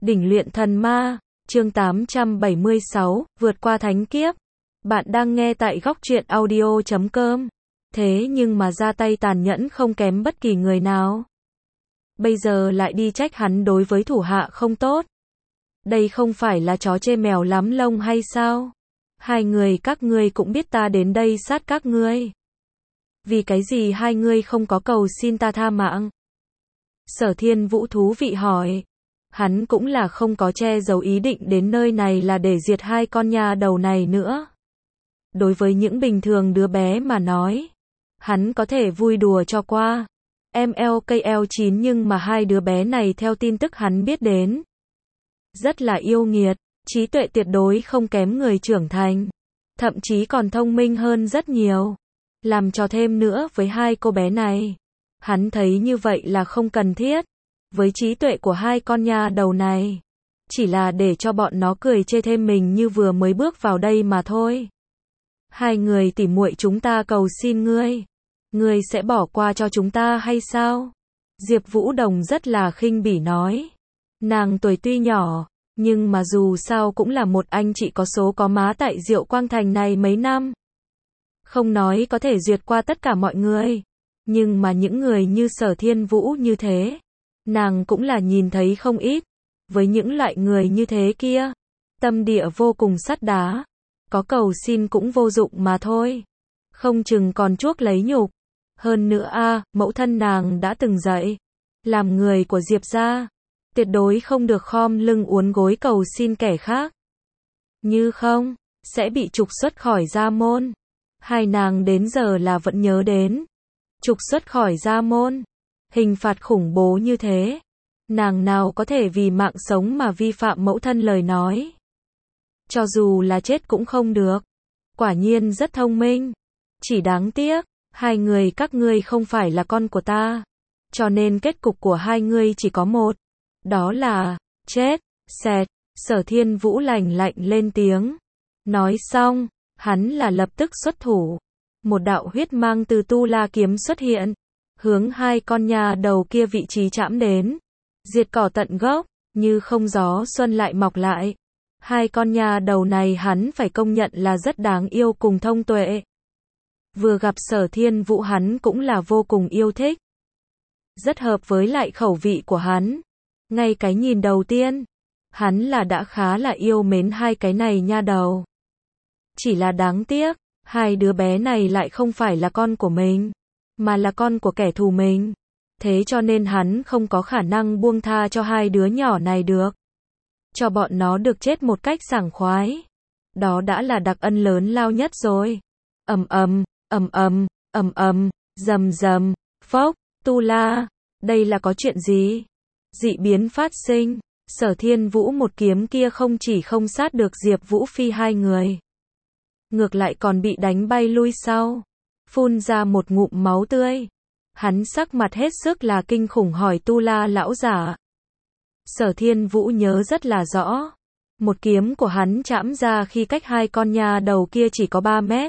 Đỉnh luyện thần ma, chương 876, vượt qua thánh kiếp. Bạn đang nghe tại góc truyện audio.com. Thế nhưng mà ra tay tàn nhẫn không kém bất kỳ người nào. Bây giờ lại đi trách hắn đối với thủ hạ không tốt. Đây không phải là chó chê mèo lắm lông hay sao? Hai người các ngươi cũng biết ta đến đây sát các ngươi. Vì cái gì hai ngươi không có cầu xin ta tha mạng? Sở Thiên Vũ thú vị hỏi. Hắn cũng là không có che giấu ý định đến nơi này là để diệt hai con nhà đầu này nữa. Đối với những bình thường đứa bé mà nói, hắn có thể vui đùa cho qua. MLKL9 nhưng mà hai đứa bé này theo tin tức hắn biết đến, rất là yêu nghiệt, trí tuệ tuyệt đối không kém người trưởng thành. Thậm chí còn thông minh hơn rất nhiều. Làm trò thêm nữa với hai cô bé này. Hắn thấy như vậy là không cần thiết. Với trí tuệ của hai con nhà đầu này, chỉ là để cho bọn nó cười chê thêm mình như vừa mới bước vào đây mà thôi. Hai người tỉ muội chúng ta cầu xin ngươi. Ngươi sẽ bỏ qua cho chúng ta hay sao? Diệp Vũ Đồng rất là khinh bỉ nói. Nàng tuổi tuy nhỏ, nhưng mà dù sao cũng là một anh chị có số có má tại Diệu Quang Thành này mấy năm. Không nói có thể duyệt qua tất cả mọi người, nhưng mà những người như Sở Thiên Vũ như thế, nàng cũng là nhìn thấy không ít. Với những loại người như thế kia, tâm địa vô cùng sắt đá, có cầu xin cũng vô dụng mà thôi. Không chừng còn chuốc lấy nhục. Hơn nữa mẫu thân nàng đã từng dạy, làm người của Diệp gia, tuyệt đối không được khom lưng uốn gối cầu xin kẻ khác. Như không, sẽ bị trục xuất khỏi gia môn. Hai nàng đến giờ là vẫn nhớ đến. Trục xuất khỏi gia môn. Hình phạt khủng bố như thế. Nàng nào có thể vì mạng sống mà vi phạm mẫu thân lời nói. Cho dù là chết cũng không được. Quả nhiên rất thông minh. Chỉ đáng tiếc, hai người các ngươi không phải là con của ta. Cho nên kết cục của hai ngươi chỉ có một. Đó là, chết, xẹt. Sở Thiên Vũ lạnh lạnh lên tiếng. Nói xong, hắn là lập tức xuất thủ. Một đạo huyết mang từ tu la kiếm xuất hiện, hướng hai con nhà đầu kia vị trí chạm đến. Diệt cỏ tận gốc, như không gió xuân lại mọc lại. Hai con nhà đầu này hắn phải công nhận là rất đáng yêu cùng thông tuệ. Vừa gặp Sở Thiên Vũ hắn cũng là vô cùng yêu thích. Rất hợp với lại khẩu vị của hắn. Ngay cái nhìn đầu tiên, hắn là đã khá là yêu mến hai cái này nha đầu. Chỉ là đáng tiếc, hai đứa bé này lại không phải là con của mình, mà là con của kẻ thù mình. Thế cho nên hắn không có khả năng buông tha cho hai đứa nhỏ này được. Cho bọn nó được chết một cách sảng khoái. Đó đã là đặc ân lớn lao nhất rồi. Ầm ầm, ầm ầm, ầm ầm, rầm rầm, phốc, tu la. Đây là có chuyện gì? Dị biến phát sinh. Sở Thiên Vũ một kiếm kia không chỉ không sát được Diệp Vũ Phi hai người, ngược lại còn bị đánh bay lui sau, phun ra một ngụm máu tươi. Hắn sắc mặt hết sức là kinh khủng hỏi tu la lão giả. Sở Thiên Vũ nhớ rất là rõ. Một kiếm của hắn chạm ra khi cách hai con nhà đầu kia chỉ có 3 mét.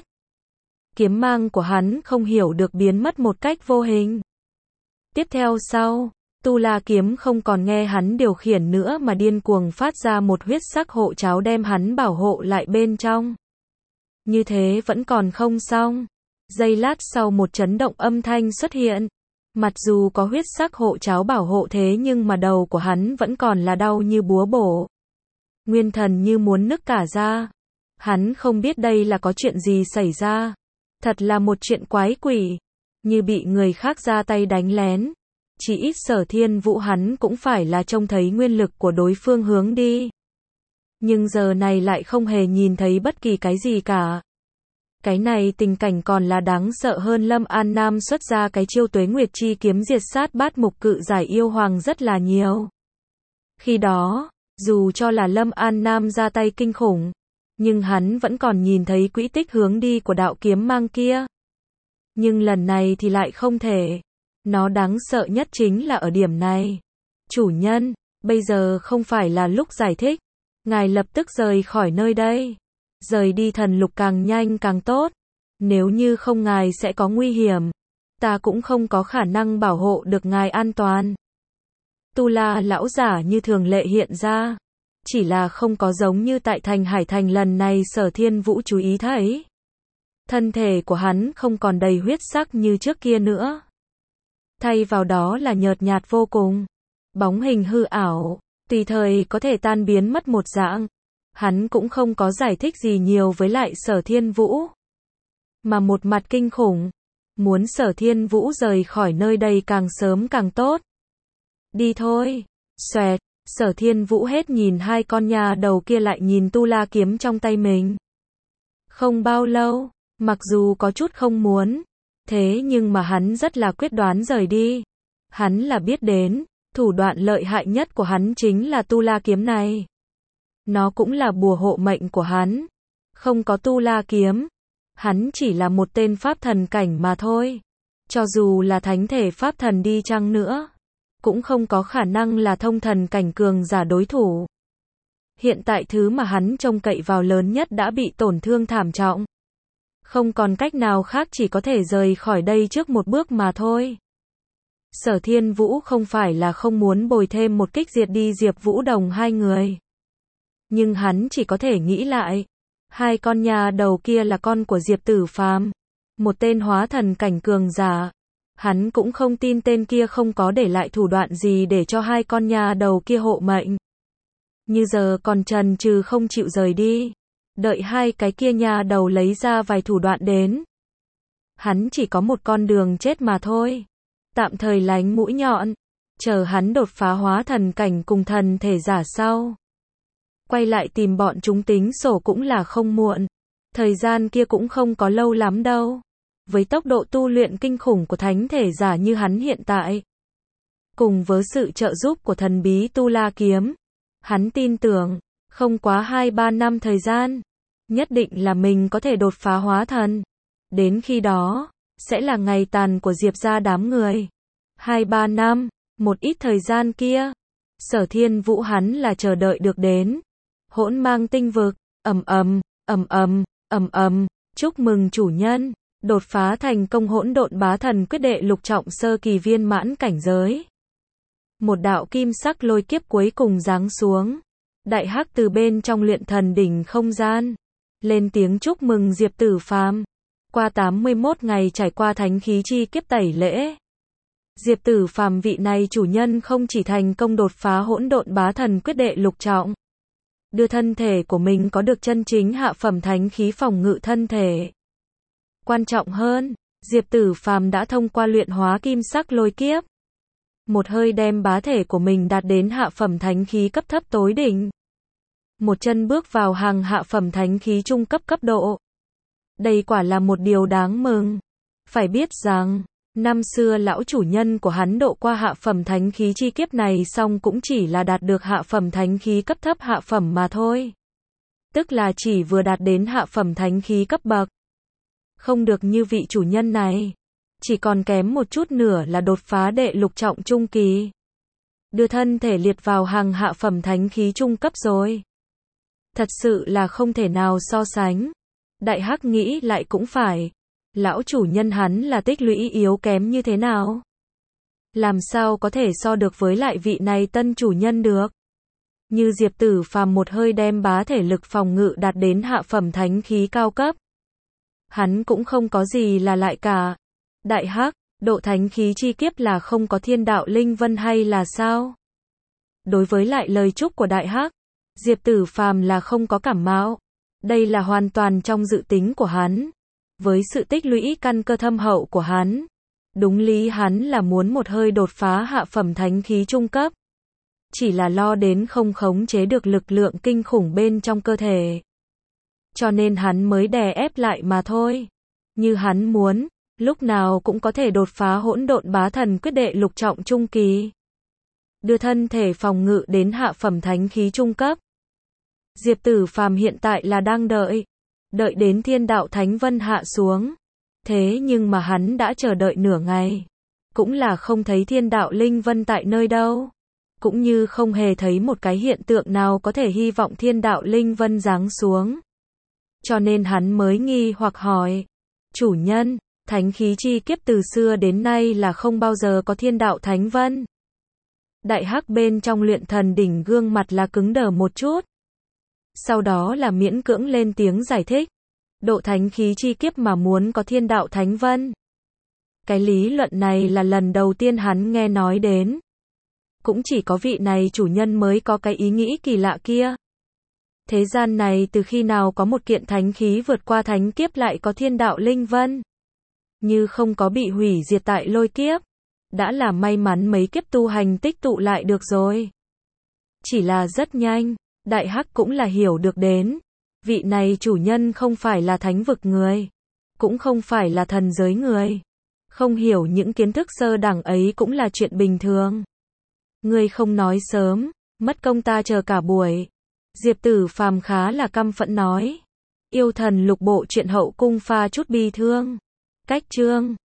Kiếm mang của hắn không hiểu được biến mất một cách vô hình. Tiếp theo sau, tu la kiếm không còn nghe hắn điều khiển nữa mà điên cuồng phát ra một huyết sắc hộ cháo đem hắn bảo hộ lại bên trong. Như thế vẫn còn không xong. Giây lát sau một chấn động âm thanh xuất hiện. Mặc dù có huyết sắc hộ cháo bảo hộ thế nhưng mà đầu của hắn vẫn còn là đau như búa bổ. Nguyên thần như muốn nứt cả ra. Hắn không biết đây là có chuyện gì xảy ra. Thật là một chuyện quái quỷ. Như bị người khác ra tay đánh lén. Chỉ ít Sở Thiên Vũ hắn cũng phải là trông thấy nguyên lực của đối phương hướng đi. Nhưng giờ này lại không hề nhìn thấy bất kỳ cái gì cả. Cái này tình cảnh còn là đáng sợ hơn Lâm An Nam xuất ra cái chiêu Tuế Nguyệt Chi kiếm diệt sát bát mục cự giải yêu hoàng rất là nhiều. Khi đó, dù cho là Lâm An Nam ra tay kinh khủng, nhưng hắn vẫn còn nhìn thấy quỹ tích hướng đi của đạo kiếm mang kia. Nhưng lần này thì lại không thể. Nó đáng sợ nhất chính là ở điểm này. Chủ nhân, bây giờ không phải là lúc giải thích. Ngài lập tức rời khỏi nơi đây. Rời đi thần lục càng nhanh càng tốt. Nếu như không ngài sẽ có nguy hiểm. Ta cũng không có khả năng bảo hộ được ngài an toàn. Tu La lão giả như thường lệ hiện ra. Chỉ là không có giống như tại thành Hải Thành lần này Sở Thiên Vũ chú ý thấy. Thân thể của hắn không còn đầy huyết sắc như trước kia nữa. Thay vào đó là nhợt nhạt vô cùng. Bóng hình hư ảo, tùy thời có thể tan biến mất một dạng. Hắn cũng không có giải thích gì nhiều với lại Sở Thiên Vũ. Mà một mặt kinh khủng. Muốn Sở Thiên Vũ rời khỏi nơi đây càng sớm càng tốt. Đi thôi. Xoẹt. Sở Thiên Vũ hết nhìn hai con nhà đầu kia lại nhìn tu la kiếm trong tay mình. Không bao lâu, mặc dù có chút không muốn, thế nhưng mà hắn rất là quyết đoán rời đi. Hắn là biết đến, thủ đoạn lợi hại nhất của hắn chính là tu la kiếm này. Nó cũng là bùa hộ mệnh của hắn. Không có tu la kiếm, hắn chỉ là một tên pháp thần cảnh mà thôi. Cho dù là thánh thể pháp thần đi chăng nữa, cũng không có khả năng là thông thần cảnh cường giả đối thủ. Hiện tại thứ mà hắn trông cậy vào lớn nhất đã bị tổn thương thảm trọng. Không còn cách nào khác, chỉ có thể rời khỏi đây trước một bước mà thôi. Sở Thiên Vũ không phải là không muốn bồi thêm một kích diệt đi Diệp Vũ Đồng hai người. Nhưng hắn chỉ có thể nghĩ lại. Hai con nhà đầu kia là con của Diệp Tử Phàm, một tên hóa thần cảnh cường giả. Hắn cũng không tin tên kia không có để lại thủ đoạn gì để cho hai con nhà đầu kia hộ mệnh. Như giờ còn chần chừ không chịu rời đi. Đợi hai cái kia nhà đầu lấy ra vài thủ đoạn đến. Hắn chỉ có một con đường chết mà thôi. Tạm thời lánh mũi nhọn. Chờ hắn đột phá hóa thần cảnh cùng thần thể giả sau. Quay lại tìm bọn chúng tính sổ cũng là không muộn. Thời gian kia cũng không có lâu lắm đâu. Với tốc độ tu luyện kinh khủng của thánh thể giả như hắn hiện tại, cùng với sự trợ giúp của thần bí Tu La kiếm, hắn tin tưởng, không quá 2-3 năm thời gian, nhất định là mình có thể đột phá hóa thần. Đến khi đó, sẽ là ngày tàn của Diệp gia đám người. 2-3 năm, một ít thời gian kia, Sở Thiên Vũ hắn là chờ đợi được đến. Hỗn Mang tinh vực, ầm ầm, ầm ầm, ầm ầm, chúc mừng chủ nhân. Đột phá thành công Hỗn Độn Bá Thần Quyết Đệ lục trọng sơ kỳ viên mãn cảnh giới. Một đạo kim sắc lôi kiếp cuối cùng giáng xuống. Đại Hắc từ bên trong luyện thần đỉnh không gian lên tiếng chúc mừng Diệp Tử Phàm. Qua 81 ngày trải qua thánh khí chi kiếp tẩy lễ, Diệp Tử Phàm vị này chủ nhân không chỉ thành công đột phá Hỗn Độn Bá Thần Quyết Đệ lục trọng, đưa thân thể của mình có được chân chính hạ phẩm thánh khí phòng ngự thân thể. Quan trọng hơn, Diệp Tử Phàm đã thông qua luyện hóa kim sắc lôi kiếp, một hơi đem bá thể của mình đạt đến hạ phẩm thánh khí cấp thấp tối đỉnh. Một chân bước vào hàng hạ phẩm thánh khí trung cấp cấp độ. Đây quả là một điều đáng mừng. Phải biết rằng, năm xưa lão chủ nhân của hắn độ qua hạ phẩm thánh khí chi kiếp này xong cũng chỉ là đạt được hạ phẩm thánh khí cấp thấp hạ phẩm mà thôi. Tức là chỉ vừa đạt đến hạ phẩm thánh khí cấp bậc. Không được như vị chủ nhân này. Chỉ còn kém một chút nữa là đột phá đệ lục trọng trung kỳ. Đưa thân thể liệt vào hàng hạ phẩm thánh khí trung cấp rồi. Thật sự là không thể nào so sánh. Đại Hắc nghĩ lại cũng phải. Lão chủ nhân hắn là tích lũy yếu kém như thế nào? Làm sao có thể so được với lại vị này tân chủ nhân được? Như Diệp Tử Phàm một hơi đem bá thể lực phòng ngự đạt đến hạ phẩm thánh khí cao cấp. Hắn cũng không có gì là lại cả. Đại Hắc, độ thánh khí chi kiếp là không có thiên đạo linh vân hay là sao? Đối với lại lời chúc của Đại Hắc, Diệp Tử Phàm là không có cảm mạo. Đây là hoàn toàn trong dự tính của hắn. Với sự tích lũy căn cơ thâm hậu của hắn, đúng lý hắn là muốn một hơi đột phá hạ phẩm thánh khí trung cấp. Chỉ là lo đến không khống chế được lực lượng kinh khủng bên trong cơ thể. Cho nên hắn mới đè ép lại mà thôi. Như hắn muốn, lúc nào cũng có thể đột phá Hỗn Độn Bá Thần Quyết Đệ lục trọng trung kỳ. Đưa thân thể phòng ngự đến hạ phẩm thánh khí trung cấp. Diệp Tử Phàm hiện tại là đang đợi đến thiên đạo thánh vân hạ xuống. Thế nhưng mà hắn đã chờ đợi nửa ngày, cũng là không thấy thiên đạo linh vân tại nơi đâu. Cũng như không hề thấy một cái hiện tượng nào có thể hy vọng thiên đạo linh vân giáng xuống. Cho nên hắn mới nghi hoặc hỏi, chủ nhân, thánh khí chi kiếp từ xưa đến nay là không bao giờ có thiên đạo thánh vân. Đại hắc bên trong luyện thần đỉnh gương mặt là cứng đờ một chút. Sau đó là miễn cưỡng lên tiếng giải thích. Độ thánh khí chi kiếp mà muốn có thiên đạo thánh vân. Cái lý luận này là lần đầu tiên hắn nghe nói đến. Cũng chỉ có vị này chủ nhân mới có cái ý nghĩ kỳ lạ kia. Thế gian này từ khi nào có một kiện thánh khí vượt qua thánh kiếp lại có thiên đạo linh vân. Như không có bị hủy diệt tại lôi kiếp. Đã là may mắn mấy kiếp tu hành tích tụ lại được rồi. Chỉ là rất nhanh, Đại Hắc cũng là hiểu được đến. Vị này chủ nhân không phải là thánh vực người. Cũng không phải là thần giới người. Không hiểu những kiến thức sơ đẳng ấy cũng là chuyện bình thường. Ngươi không nói sớm, mất công ta chờ cả buổi. Diệp Tử Phàm khá là căm phẫn nói. Yêu thần lục bộ truyện hậu cung pha chút bi thương. Cách chương